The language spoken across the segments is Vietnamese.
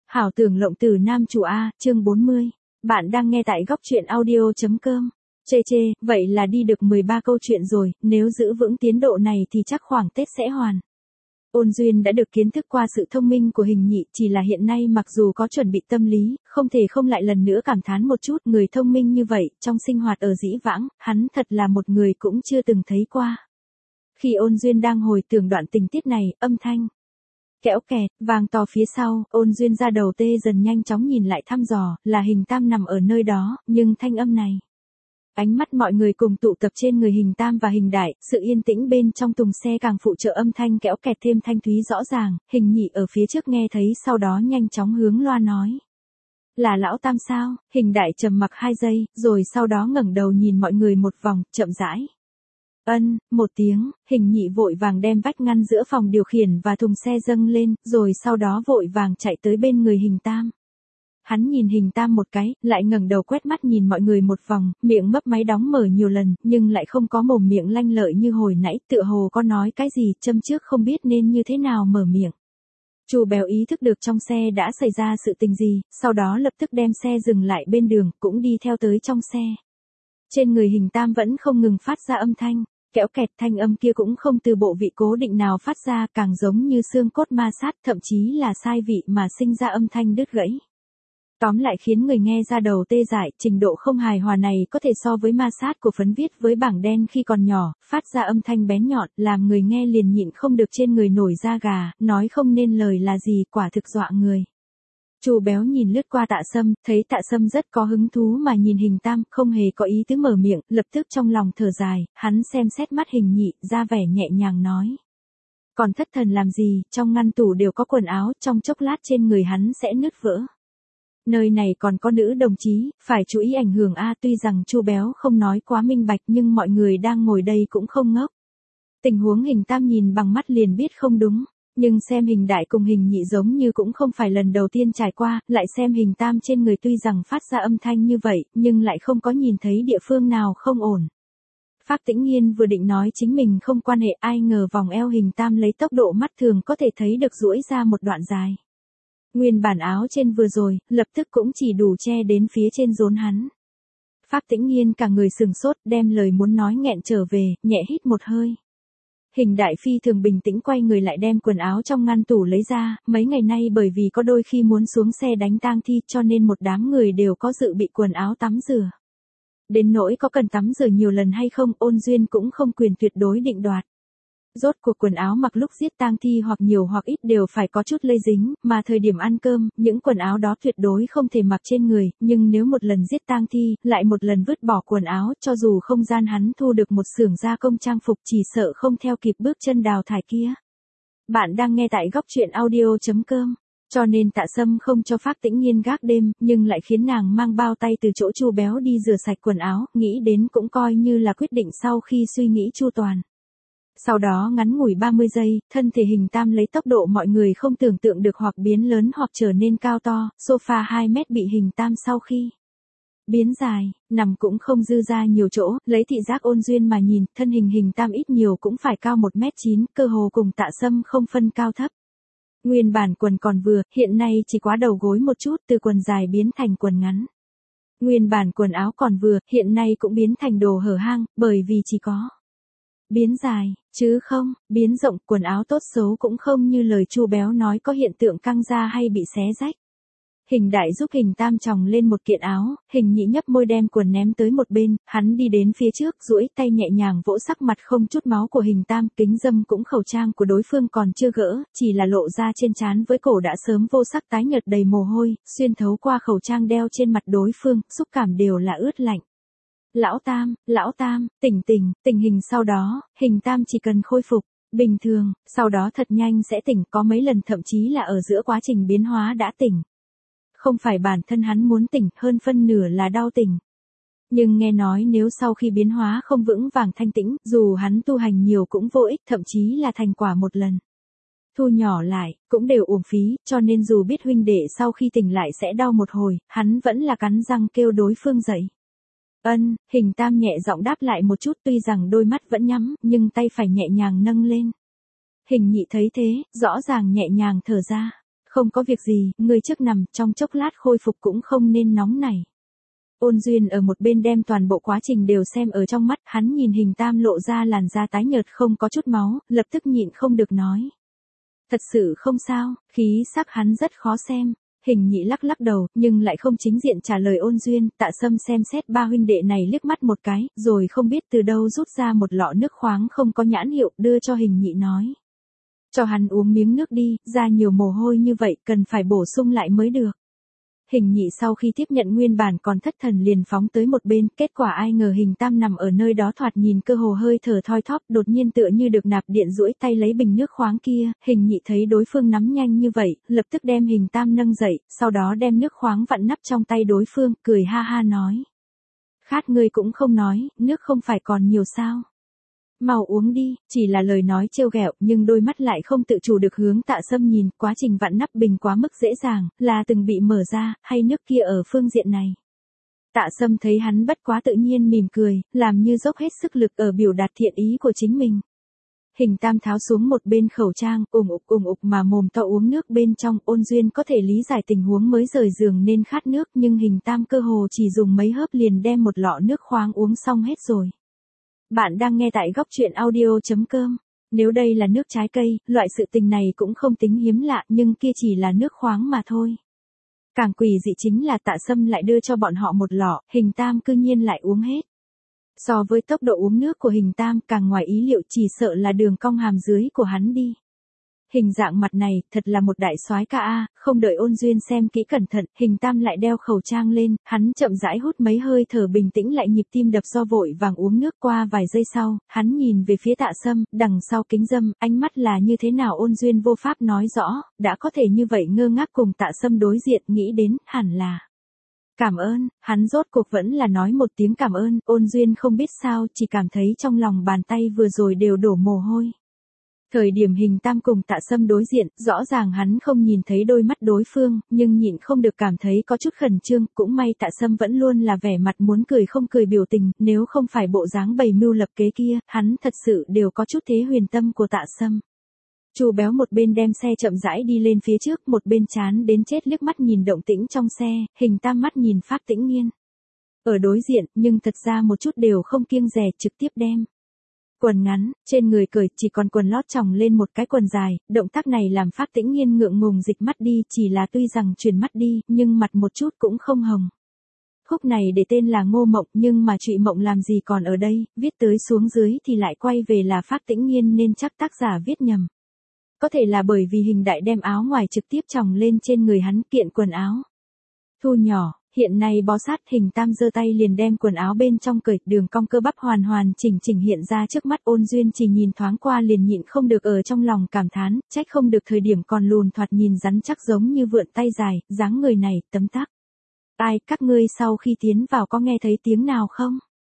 Hảo tưởng lộng tử nam chủ A, chương 40. Bạn đang nghe tại góc truyện audio.com. Chê, vậy là đi được 13 câu chuyện rồi, nếu giữ vững tiến độ này thì chắc khoảng Tết sẽ hoàn. Ôn Duyên đã được kiến thức qua sự thông minh của Hình Nhị, chỉ là hiện nay mặc dù có chuẩn bị tâm lý, không thể không lại lần nữa cảm thán một chút, người thông minh như vậy, trong sinh hoạt ở dĩ vãng, hắn thật là một người cũng chưa từng thấy qua. Khi Ôn Duyên đang hồi tưởng đoạn tình tiết này, âm thanh kẽo kẹt, vang to phía sau, Ôn Duyên ra đầu tê dần nhanh chóng nhìn lại thăm dò, là Hình Tam nằm ở nơi đó, nhưng thanh âm này. Ánh mắt mọi người cùng tụ tập trên người Hình Tam và Hình Đại, sự yên tĩnh bên trong thùng xe càng phụ trợ âm thanh kẽo kẹt thêm thanh thúy rõ ràng, Hình Nhị ở phía trước nghe thấy sau đó nhanh chóng hướng loa nói. Là lão Tam sao? Hình Đại trầm mặc 2 giây, rồi sau đó ngẩng đầu nhìn mọi người một vòng, chậm rãi. Ân, một tiếng, Hình Nhị vội vàng đem vách ngăn giữa phòng điều khiển và thùng xe dâng lên, rồi sau đó vội vàng chạy tới bên người Hình Tam. Hắn nhìn Hình Tam một cái, lại ngẩng đầu quét mắt nhìn mọi người một vòng, miệng mấp máy đóng mở nhiều lần, nhưng lại không có mồm miệng lanh lợi như hồi nãy, tựa hồ có nói cái gì, châm trước không biết nên như thế nào mở miệng. Chu Béo ý thức được trong xe đã xảy ra sự tình gì, sau đó lập tức đem xe dừng lại bên đường, cũng đi theo tới trong xe. Trên người Hình Tam vẫn không ngừng phát ra âm thanh, kẽo kẹt, thanh âm kia cũng không từ bộ vị cố định nào phát ra, càng giống như xương cốt ma sát, thậm chí là sai vị mà sinh ra âm thanh đứt gãy. Tóm lại khiến người nghe ra đầu tê dại, trình độ không hài hòa này có thể so với ma sát của phấn viết với bảng đen khi còn nhỏ, phát ra âm thanh bén nhọn, làm người nghe liền nhịn không được trên người nổi da gà, nói không nên lời là gì, quả thực dọa người. Chu Béo nhìn lướt qua Tạ Sâm, thấy Tạ Sâm rất có hứng thú mà nhìn Hình Tam, không hề có ý tứ mở miệng, lập tức trong lòng thở dài, hắn xem xét mắt Hình Nhị, ra vẻ nhẹ nhàng nói. Còn thất thần làm gì, trong ngăn tủ đều có quần áo, trong chốc lát trên người hắn sẽ nứt vỡ. Nơi này còn có nữ đồng chí, phải chú ý ảnh hưởng a. Tuy rằng Chu Béo không nói quá minh bạch nhưng mọi người đang ngồi đây cũng không ngốc. Tình huống Hình Tam nhìn bằng mắt liền biết không đúng. Nhưng xem Hình Đại cùng Hình Nhị giống như cũng không phải lần đầu tiên trải qua, lại xem Hình Tam trên người tuy rằng phát ra âm thanh như vậy, nhưng lại không có nhìn thấy địa phương nào không ổn. Phác Tĩnh Nghiên vừa định nói chính mình không quan hệ, ai ngờ vòng eo Hình Tam lấy tốc độ mắt thường có thể thấy được duỗi ra một đoạn dài. Nguyên bản áo trên vừa rồi, lập tức cũng chỉ đủ che đến phía trên rốn hắn. Phác Tĩnh Nghiên cả người sừng sốt, đem lời muốn nói nghẹn trở về, nhẹ hít một hơi. Hình Đại phi thường bình tĩnh quay người lại đem quần áo trong ngăn tủ lấy ra, mấy ngày nay bởi vì có đôi khi muốn xuống xe đánh tang thi cho nên một đám người đều có dự bị quần áo tắm rửa. Đến nỗi có cần tắm rửa nhiều lần hay không, Ôn Duyên cũng không quyền tuyệt đối định đoạt. Rốt cuộc quần áo mặc lúc giết tang thi hoặc nhiều hoặc ít đều phải có chút lây dính, mà thời điểm ăn cơm, những quần áo đó tuyệt đối không thể mặc trên người, nhưng nếu một lần giết tang thi, lại một lần vứt bỏ quần áo, cho dù không gian hắn thu được một xưởng gia công trang phục chỉ sợ không theo kịp bước chân đào thải kia. Bạn đang nghe tại góc truyện audio.com. Cho nên Tạ Sâm không cho Phác Tĩnh Nghiên gác đêm, nhưng lại khiến nàng mang bao tay từ chỗ Chu Béo đi rửa sạch quần áo, nghĩ đến cũng coi như là quyết định sau khi suy nghĩ chu toàn. Sau đó ngắn ngủi 30 giây, thân thể Hình Tam lấy tốc độ mọi người không tưởng tượng được hoặc biến lớn hoặc trở nên cao to, sofa 2 mét bị Hình Tam sau khi biến dài, nằm cũng không dư ra nhiều chỗ, lấy thị giác Ôn Duyên mà nhìn, thân hình Hình Tam ít nhiều cũng phải cao 1m9, cơ hồ cùng Tạ Sâm không phân cao thấp. Nguyên bản quần còn vừa, hiện nay chỉ quá đầu gối một chút, từ quần dài biến thành quần ngắn. Nguyên bản quần áo còn vừa, hiện nay cũng biến thành đồ hở hang, bởi vì chỉ có biến dài, chứ không, biến rộng, quần áo tốt xấu cũng không như lời Chu Béo nói có hiện tượng căng ra hay bị xé rách. Hình Đại giúp Hình Tam chồng lên một kiện áo, Hình Nhị nhấp môi đem quần ném tới một bên, hắn đi đến phía trước, duỗi tay nhẹ nhàng vỗ sắc mặt không chút máu của Hình Tam, kính dâm cũng khẩu trang của đối phương còn chưa gỡ, chỉ là lộ ra trên trán với cổ đã sớm vô sắc tái nhợt đầy mồ hôi, xuyên thấu qua khẩu trang đeo trên mặt đối phương, xúc cảm đều là ướt lạnh. Lão Tam, tình hình sau đó, Hình Tam chỉ cần khôi phục bình thường, sau đó thật nhanh sẽ tỉnh, có mấy lần thậm chí là ở giữa quá trình biến hóa đã tỉnh. Không phải bản thân hắn muốn tỉnh, hơn phân nửa là đau tỉnh. Nhưng nghe nói nếu sau khi biến hóa không vững vàng thanh tĩnh, dù hắn tu hành nhiều cũng vô ích, thậm chí là thành quả một lần thu nhỏ lại, cũng đều uổng phí, cho nên dù biết huynh đệ sau khi tỉnh lại sẽ đau một hồi, hắn vẫn là cắn răng kêu đối phương dậy. Ân, Hình Tam nhẹ giọng đáp lại một chút, tuy rằng đôi mắt vẫn nhắm, nhưng tay phải nhẹ nhàng nâng lên. Hình Nhị thấy thế, rõ ràng nhẹ nhàng thở ra. Không có việc gì, ngươi trước nằm, trong chốc lát khôi phục cũng không nên nóng nảy. Ôn Duyên ở một bên đem toàn bộ quá trình đều xem ở trong mắt, hắn nhìn Hình Tam lộ ra làn da tái nhợt không có chút máu, lập tức nhịn không được nói. Thật sự không sao, khí sắc hắn rất khó xem. Hình Nhị lắc lắc đầu, nhưng lại không chính diện trả lời Ôn Duyên. Tạ Sâm xem xét ba huynh đệ này liếc mắt một cái, rồi không biết từ đâu rút ra một lọ nước khoáng không có nhãn hiệu, đưa cho Hình Nhị nói. Cho hắn uống miếng nước đi, ra nhiều mồ hôi như vậy, cần phải bổ sung lại mới được. Hình Nhị sau khi tiếp nhận nguyên bản còn thất thần liền phóng tới một bên, kết quả ai ngờ Hình Tam nằm ở nơi đó thoạt nhìn cơ hồ hơi thở thoi thóp, đột nhiên tựa như được nạp điện duỗi tay lấy bình nước khoáng kia. Hình Nhị thấy đối phương nắm nhanh như vậy, lập tức đem Hình Tam nâng dậy, sau đó đem nước khoáng vặn nắp trong tay đối phương, cười ha ha nói. Khát ngươi cũng không nói, nước không phải còn nhiều sao. Mau uống đi, chỉ là lời nói trêu ghẹo, nhưng đôi mắt lại không tự chủ được hướng Tạ Sâm nhìn, quá trình vặn nắp bình quá mức dễ dàng, là từng bị mở ra, hay nước kia ở phương diện này. Tạ Sâm thấy hắn bất quá tự nhiên mỉm cười, làm như dốc hết sức lực ở biểu đạt thiện ý của chính mình. Hình Tam tháo xuống một bên khẩu trang, ủng ục mà mồm to uống nước bên trong. Ôn Duyên có thể lý giải tình huống mới rời giường nên khát nước, nhưng Hình Tam cơ hồ chỉ dùng mấy hớp liền đem một lọ nước khoáng uống xong hết rồi. Bạn đang nghe tại góc truyện audio.com. Nếu đây là nước trái cây, loại sự tình này cũng không tính hiếm lạ, nhưng kia chỉ là nước khoáng mà thôi. Càng quỷ dị chính là Tạ Sâm lại đưa cho bọn họ một lọ, Hình Tam cư nhiên lại uống hết. So với tốc độ uống nước của Hình Tam càng ngoài ý liệu, chỉ sợ là đường cong hàm dưới của hắn đi. Hình dạng mặt này, thật là một đại soái ca a. Không đợi Ôn Duyên xem kỹ cẩn thận, Hình Tam lại đeo khẩu trang lên, hắn chậm rãi hút mấy hơi thở bình tĩnh lại nhịp tim đập do vội vàng uống nước. Qua vài giây sau, hắn nhìn về phía Tạ Sâm, đằng sau kính râm, ánh mắt là như thế nào Ôn Duyên vô pháp nói rõ, đã có thể như vậy ngơ ngác cùng Tạ Sâm đối diện, nghĩ đến, hẳn là. Cảm ơn, hắn rốt cuộc vẫn là nói một tiếng cảm ơn. Ôn Duyên không biết sao, chỉ cảm thấy trong lòng bàn tay vừa rồi đều đổ mồ hôi. Thời điểm Hình Tam cùng Tạ Sâm đối diện, rõ ràng hắn không nhìn thấy đôi mắt đối phương, nhưng nhịn không được cảm thấy có chút khẩn trương, cũng may Tạ Sâm vẫn luôn là vẻ mặt muốn cười không cười biểu tình, nếu không phải bộ dáng bày mưu lập kế kia, hắn thật sự đều có chút thế huyền tâm của Tạ Sâm. Chu Béo một bên đem xe chậm rãi đi lên phía trước, một bên chán đến chết liếc mắt nhìn động tĩnh trong xe. Hình Tam mắt nhìn Phác Tĩnh Nghiên ở đối diện, nhưng thật ra một chút đều không kiêng dè, trực tiếp đem quần ngắn, trên người cởi, chỉ còn quần lót chồng lên một cái quần dài. Động tác này làm Phác Tĩnh Nghiên ngượng ngùng dịch mắt đi, chỉ là tuy rằng chuyển mắt đi, nhưng mặt một chút cũng không hồng. Khúc này để tên là Ngô Mộng, nhưng mà Trụy Mộng làm gì còn ở đây, viết tới xuống dưới thì lại quay về là Phác Tĩnh Nghiên nên chắc tác giả viết nhầm. Có thể là bởi vì Hình Đại đem áo ngoài trực tiếp chồng lên trên người hắn, kiện quần áo thu nhỏ. Hiện nay bó sát. Hình Tam giơ tay liền đem quần áo bên trong cởi, đường cong cơ bắp hoàn hoàn chỉnh chỉnh hiện ra trước mắt. Ôn Duyên chỉ nhìn thoáng qua liền nhịn không được ở trong lòng cảm thán, trách không được thời điểm còn lùn thoạt nhìn rắn chắc giống như vượn tay dài, dáng người này, tấm tắc. Ai, các ngươi sau khi tiến vào có nghe thấy tiếng nào không?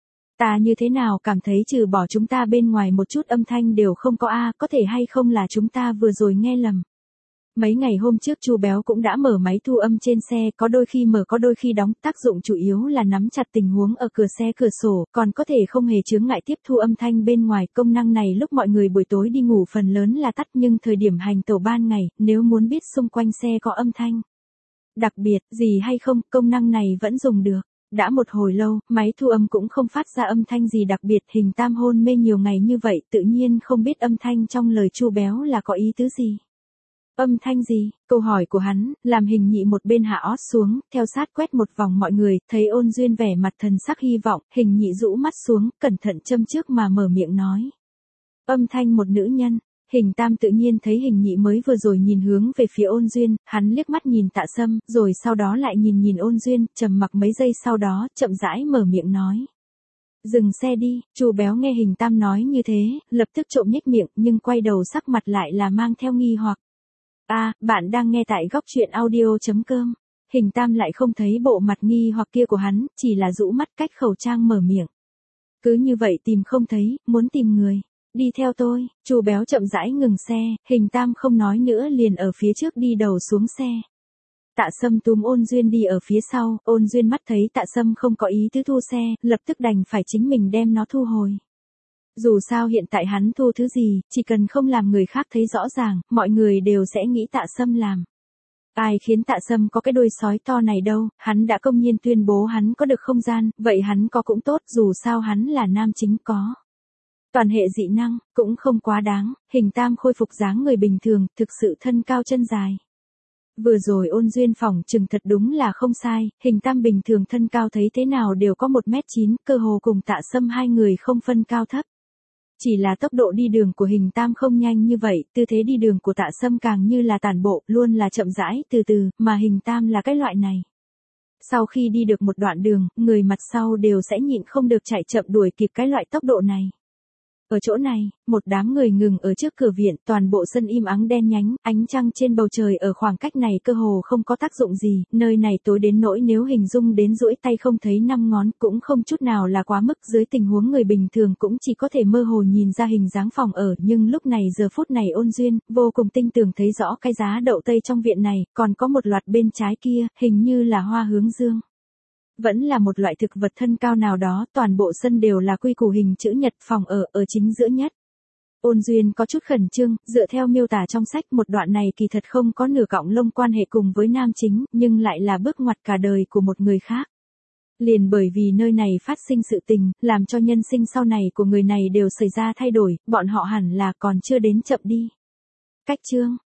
Ta như thế nào cảm thấy trừ bỏ chúng ta bên ngoài một chút âm thanh đều không có a, có thể hay không là chúng ta vừa rồi nghe lầm. Mấy ngày hôm trước Chu Béo cũng đã mở máy thu âm trên xe, có đôi khi mở có đôi khi đóng, tác dụng chủ yếu là nắm chặt tình huống ở cửa xe cửa sổ, còn có thể không hề chướng ngại tiếp thu âm thanh bên ngoài. Công năng này lúc mọi người buổi tối đi ngủ phần lớn là tắt, nhưng thời điểm hành tẩu ban ngày, nếu muốn biết xung quanh xe có âm thanh đặc biệt gì hay không, công năng này vẫn dùng được. Đã một hồi lâu, máy thu âm cũng không phát ra âm thanh gì đặc biệt. Hình Tam hôn mê nhiều ngày như vậy, tự nhiên không biết âm thanh trong lời Chu Béo là có ý tứ gì. Âm thanh gì? Câu hỏi của hắn, làm Hình Nhị một bên hạ ót xuống, theo sát quét một vòng mọi người, thấy Ôn Duyên vẻ mặt thần sắc hy vọng, Hình Nhị rũ mắt xuống, cẩn thận châm trước mà mở miệng nói. Âm thanh một nữ nhân. Hình Tam tự nhiên thấy Hình Nhị mới vừa rồi nhìn hướng về phía Ôn Duyên, hắn liếc mắt nhìn Tạ Sâm, rồi sau đó lại nhìn Ôn Duyên, trầm mặc mấy giây sau đó, chậm rãi mở miệng nói. Dừng xe đi. Chu Béo nghe Hình Tam nói như thế, lập tức trộm nhếch miệng, nhưng quay đầu sắc mặt lại là mang theo nghi hoặc. Bạn đang nghe tại góc truyện audio.com. Hình Tam lại không thấy bộ mặt nghi hoặc kia của hắn, chỉ là rũ mắt cách khẩu trang mở miệng. Cứ như vậy tìm không thấy, muốn tìm người. Đi theo tôi. Chu Béo chậm rãi ngừng xe, Hình Tam không nói nữa liền ở phía trước đi đầu xuống xe. Tạ Sâm túm Ôn Duyên đi ở phía sau. Ôn Duyên mắt thấy Tạ Sâm không có ý tứ thu xe, lập tức đành phải chính mình đem nó thu hồi. Dù sao hiện tại hắn thu thứ gì, chỉ cần không làm người khác thấy rõ ràng, mọi người đều sẽ nghĩ Tạ Sâm làm. Ai khiến Tạ Sâm có cái đuôi sói to này đâu, hắn đã công nhiên tuyên bố hắn có được không gian, vậy hắn có cũng tốt, dù sao hắn là nam chính có. Toàn hệ dị năng, cũng không quá đáng, Hình Tam khôi phục dáng người bình thường, thực sự thân cao chân dài. Vừa rồi Ôn Duyên phỏng chừng thật đúng là không sai, Hình Tam bình thường thân cao thấy thế nào đều có 1m9, cơ hồ cùng Tạ Sâm hai người không phân cao thấp. Chỉ là tốc độ đi đường của Hình Tam không nhanh như vậy, tư thế đi đường của Tạ Sâm càng như là tản bộ, luôn là chậm rãi, từ từ, mà Hình Tam là cái loại này. Sau khi đi được một đoạn đường, người mặt sau đều sẽ nhịn không được chạy chậm đuổi kịp cái loại tốc độ này. Ở chỗ này, một đám người ngừng ở trước cửa viện, toàn bộ sân im ắng đen nhánh, ánh trăng trên bầu trời ở khoảng cách này cơ hồ không có tác dụng gì, nơi này tối đến nỗi nếu hình dung đến duỗi tay không thấy 5 ngón cũng không chút nào là quá mức, dưới tình huống người bình thường cũng chỉ có thể mơ hồ nhìn ra hình dáng phòng ở, nhưng lúc này giờ phút này Ôn Duyên, vô cùng tinh tường thấy rõ cái giá đậu tây trong viện này, còn có một loạt bên trái kia, hình như là hoa hướng dương. Vẫn là một loại thực vật thân cao nào đó, toàn bộ sân đều là quy củ hình chữ nhật, phòng ở chính giữa nhất. Ôn Duyên có chút khẩn trương, dựa theo miêu tả trong sách một đoạn này kỳ thật không có nửa cọng lông quan hệ cùng với nam chính, nhưng lại là bước ngoặt cả đời của một người khác. Liền bởi vì nơi này phát sinh sự tình, làm cho nhân sinh sau này của người này đều xảy ra thay đổi, bọn họ hẳn là còn chưa đến chậm đi. Cách chương